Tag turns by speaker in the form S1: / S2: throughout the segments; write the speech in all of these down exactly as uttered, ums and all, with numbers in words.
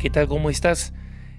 S1: ¿Qué tal? ¿Cómo estás?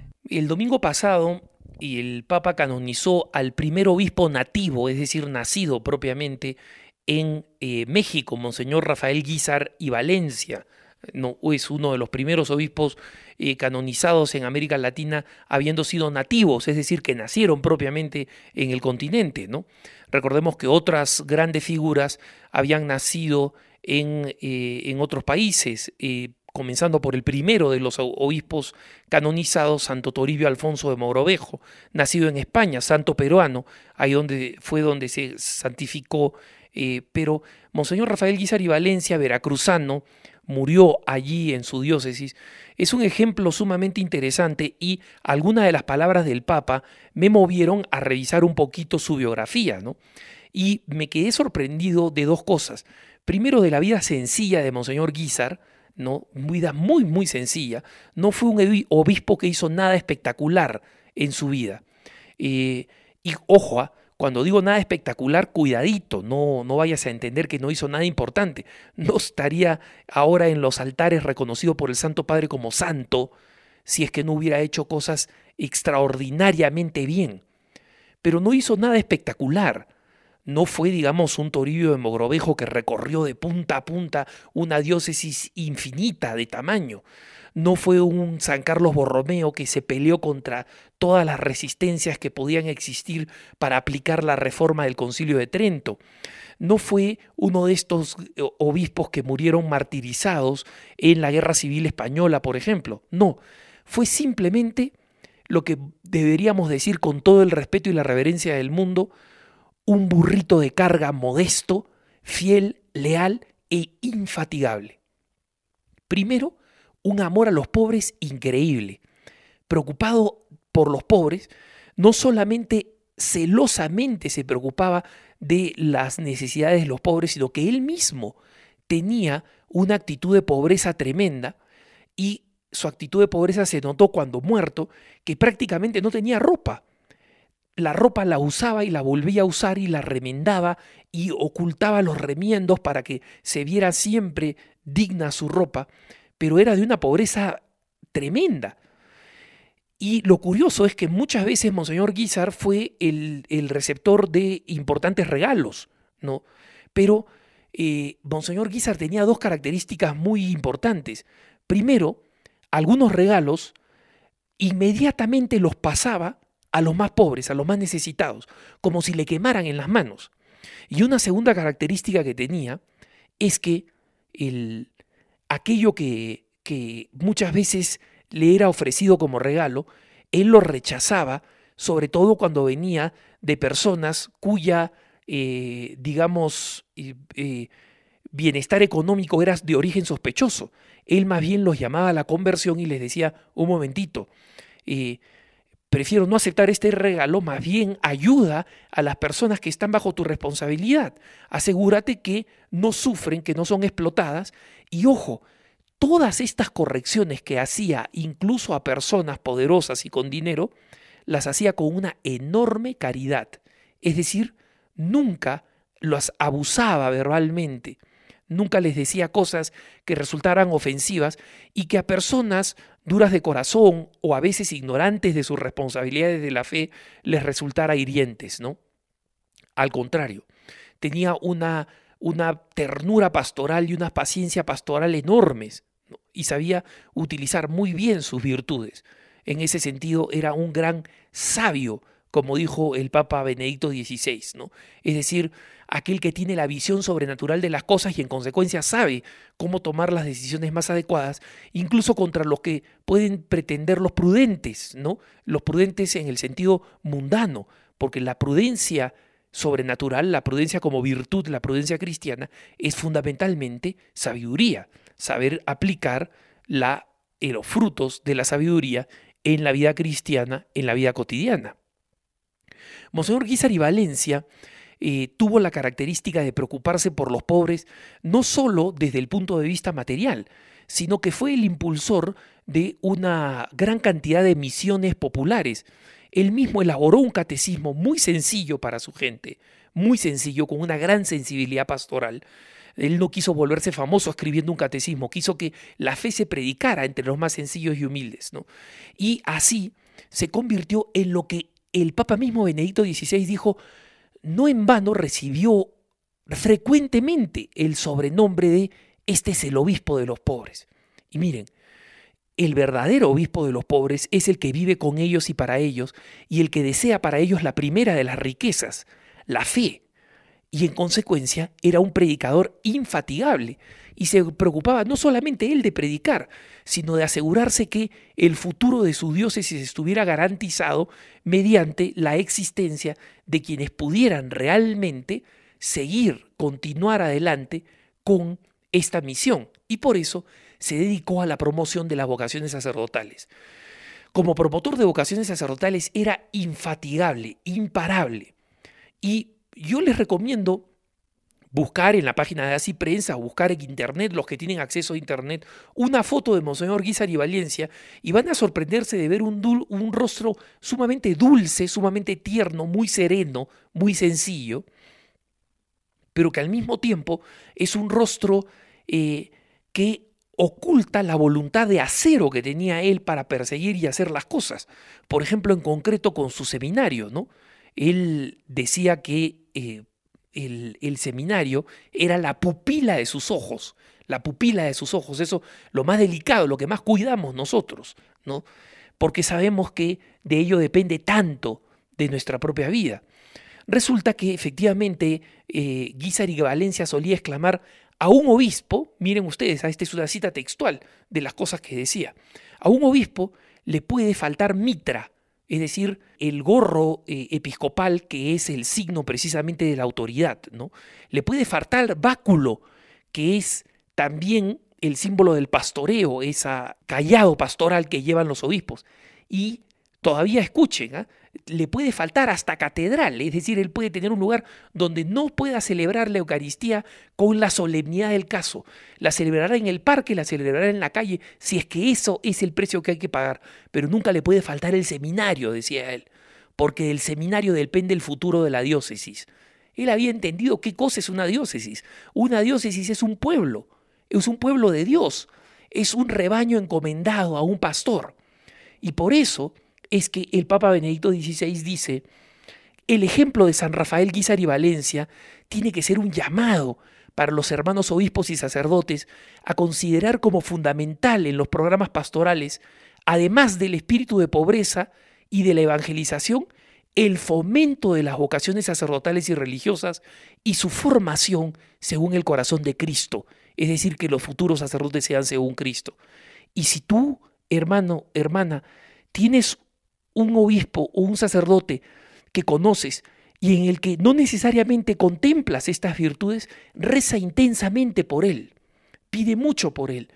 S1: El domingo pasado el Papa canonizó al primer obispo nativo, es decir, nacido propiamente en eh, México, Monseñor Rafael Guízar y Valencia. No, es uno de los primeros obispos eh, canonizados en América Latina habiendo sido nativos, es decir, que nacieron propiamente en el continente, ¿no? Recordemos que otras grandes figuras habían nacido en, eh, en otros países, eh, comenzando por el primero de los obispos canonizados, Santo Toribio Alfonso de Mogrovejo, nacido en España, santo peruano, ahí donde fue donde se santificó, eh, pero Monseñor Rafael Guízar y Valencia, veracruzano, murió allí en su diócesis. Es un ejemplo sumamente interesante y algunas de las palabras del Papa me movieron a revisar un poquito su biografía, ¿no? Y me quedé sorprendido de dos cosas. Primero, de la vida sencilla de Monseñor Guízar, ¿no? Vida muy, muy sencilla. No fue un obispo que hizo nada espectacular en su vida. Eh, y ojo, ¿ah? Cuando digo nada espectacular, cuidadito, no, no vayas a entender que no hizo nada importante. No estaría ahora en los altares reconocido por el Santo Padre como santo si es que no hubiera hecho cosas extraordinariamente bien. Pero no hizo nada espectacular. No fue, digamos, un Toribio de Mogrovejo que recorrió de punta a punta una diócesis infinita de tamaño. No fue un San Carlos Borromeo que se peleó contra todas las resistencias que podían existir para aplicar la reforma del Concilio de Trento. No fue uno de estos obispos que murieron martirizados en la Guerra Civil Española, por ejemplo. No, fue simplemente lo que deberíamos decir con todo el respeto y la reverencia del mundo, un burrito de carga modesto, fiel, leal e infatigable. Primero, un amor a los pobres increíble. Preocupado por los pobres, no solamente celosamente se preocupaba de las necesidades de los pobres, sino que él mismo tenía una actitud de pobreza tremenda y su actitud de pobreza se notó cuando muerto, que prácticamente no tenía ropa. La ropa la usaba y la volvía a usar y la remendaba y ocultaba los remiendos para que se viera siempre digna su ropa, pero era de una pobreza tremenda. Y lo curioso es que muchas veces Monseñor Guízar fue el, el receptor de importantes regalos, ¿no? Pero eh, Monseñor Guízar tenía dos características muy importantes. Primero, algunos regalos inmediatamente los pasaba a los más pobres, a los más necesitados, como si le quemaran en las manos. Y una segunda característica que tenía es que el, aquello que, que muchas veces le era ofrecido como regalo, él lo rechazaba, sobre todo cuando venía de personas cuya, eh, digamos, eh, eh, bienestar económico era de origen sospechoso. Él más bien los llamaba a la conversión y les decía, un momentito, eh, prefiero no aceptar este regalo, más bien ayuda a las personas que están bajo tu responsabilidad. Asegúrate que no sufren, que no son explotadas. Y ojo, todas estas correcciones que hacía incluso a personas poderosas y con dinero, las hacía con una enorme caridad. Es decir, nunca los abusaba verbalmente. Nunca les decía cosas que resultaran ofensivas y que a personas duras de corazón o a veces ignorantes de sus responsabilidades de la fe les resultara hirientes, ¿no? Al contrario, tenía una, una ternura pastoral y una paciencia pastoral enormes, ¿no? Y sabía utilizar muy bien sus virtudes. En ese sentido era un gran sabio, como dijo el Papa Benedicto dieciséis, ¿no? Es decir, aquel que tiene la visión sobrenatural de las cosas y en consecuencia sabe cómo tomar las decisiones más adecuadas, incluso contra los que pueden pretender los prudentes, ¿no? Los prudentes en el sentido mundano, porque la prudencia sobrenatural, la prudencia como virtud, la prudencia cristiana, es fundamentalmente sabiduría, saber aplicar la, eh, los frutos de la sabiduría en la vida cristiana, en la vida cotidiana. Monseñor Guízar y Valencia eh, tuvo la característica de preocuparse por los pobres no solo desde el punto de vista material, sino que fue el impulsor de una gran cantidad de misiones populares. Él mismo elaboró un catecismo muy sencillo para su gente, muy sencillo, con una gran sensibilidad pastoral, Él no quiso volverse famoso escribiendo un catecismo, quiso que la fe se predicara entre los más sencillos y humildes, ¿no? Y así se convirtió en lo que el Papa mismo Benedicto dieciséis dijo, no en vano recibió frecuentemente el sobrenombre de este es el obispo de los pobres. Y miren, el verdadero obispo de los pobres es el que vive con ellos y para ellos, y el que desea para ellos la primera de las riquezas, la fe. Y en consecuencia era un predicador infatigable, y se preocupaba no solamente él de predicar, sino de asegurarse que el futuro de su diócesis estuviera garantizado mediante la existencia de quienes pudieran realmente seguir, continuar adelante con esta misión. Y por eso se dedicó a la promoción de las vocaciones sacerdotales. Como promotor de vocaciones sacerdotales era infatigable, imparable. Y yo les recomiendo buscar en la página de Así Prensa, buscar en internet, los que tienen acceso a internet, una foto de Monseñor Guízar y Valencia, y van a sorprenderse de ver un, dul, un rostro sumamente dulce, sumamente tierno, muy sereno, muy sencillo, pero que al mismo tiempo es un rostro eh, que oculta la voluntad de acero que tenía él para perseguir y hacer las cosas. Por ejemplo, en concreto con su seminario, ¿no? Él decía que eh, el, el seminario era la pupila de sus ojos, la pupila de sus ojos, eso lo más delicado, lo que más cuidamos nosotros, ¿no? Porque sabemos que de ello depende tanto de nuestra propia vida. Resulta que efectivamente eh, Guízar y Valencia solía exclamar a un obispo, miren ustedes, esta es una cita textual de las cosas que decía, a un obispo le puede faltar mitra, es decir, el gorro eh, episcopal que es el signo precisamente de la autoridad, ¿no? Le puede faltar báculo, que es también el símbolo del pastoreo, ese cayado pastoral que llevan los obispos. Y todavía escuchen, ¿eh? Le puede faltar hasta catedral, es decir, él puede tener un lugar donde no pueda celebrar la Eucaristía con la solemnidad del caso. La celebrará en el parque, la celebrará en la calle, si es que eso es el precio que hay que pagar. Pero nunca le puede faltar el seminario, decía él, porque del seminario depende el futuro de la diócesis. Él había entendido qué cosa es una diócesis. Una diócesis es un pueblo, es un pueblo de Dios, es un rebaño encomendado a un pastor. Y por eso es que el Papa Benedicto dieciséis dice, el ejemplo de San Rafael Guízar y Valencia tiene que ser un llamado para los hermanos obispos y sacerdotes a considerar como fundamental en los programas pastorales, además del espíritu de pobreza y de la evangelización, el fomento de las vocaciones sacerdotales y religiosas y su formación según el corazón de Cristo, es decir, que los futuros sacerdotes sean según Cristo. Y si tú, hermano, hermana, tienes un obispo o un sacerdote que conoces y en el que no necesariamente contemplas estas virtudes, reza intensamente por él, pide mucho por él.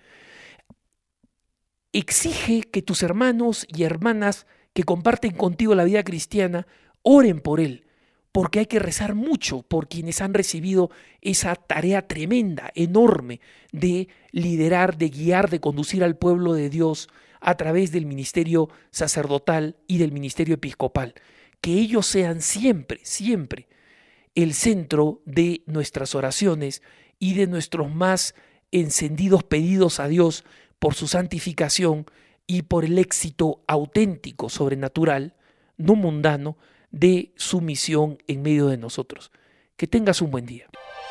S1: Exige que tus hermanos y hermanas que comparten contigo la vida cristiana oren por él, porque hay que rezar mucho por quienes han recibido esa tarea tremenda, enorme, de liderar, de guiar, de conducir al pueblo de Dios a través del ministerio sacerdotal y del ministerio episcopal. Que ellos sean siempre, siempre el centro de nuestras oraciones y de nuestros más encendidos pedidos a Dios por su santificación y por el éxito auténtico, sobrenatural, no mundano, de su misión en medio de nosotros. Que tengas un buen día.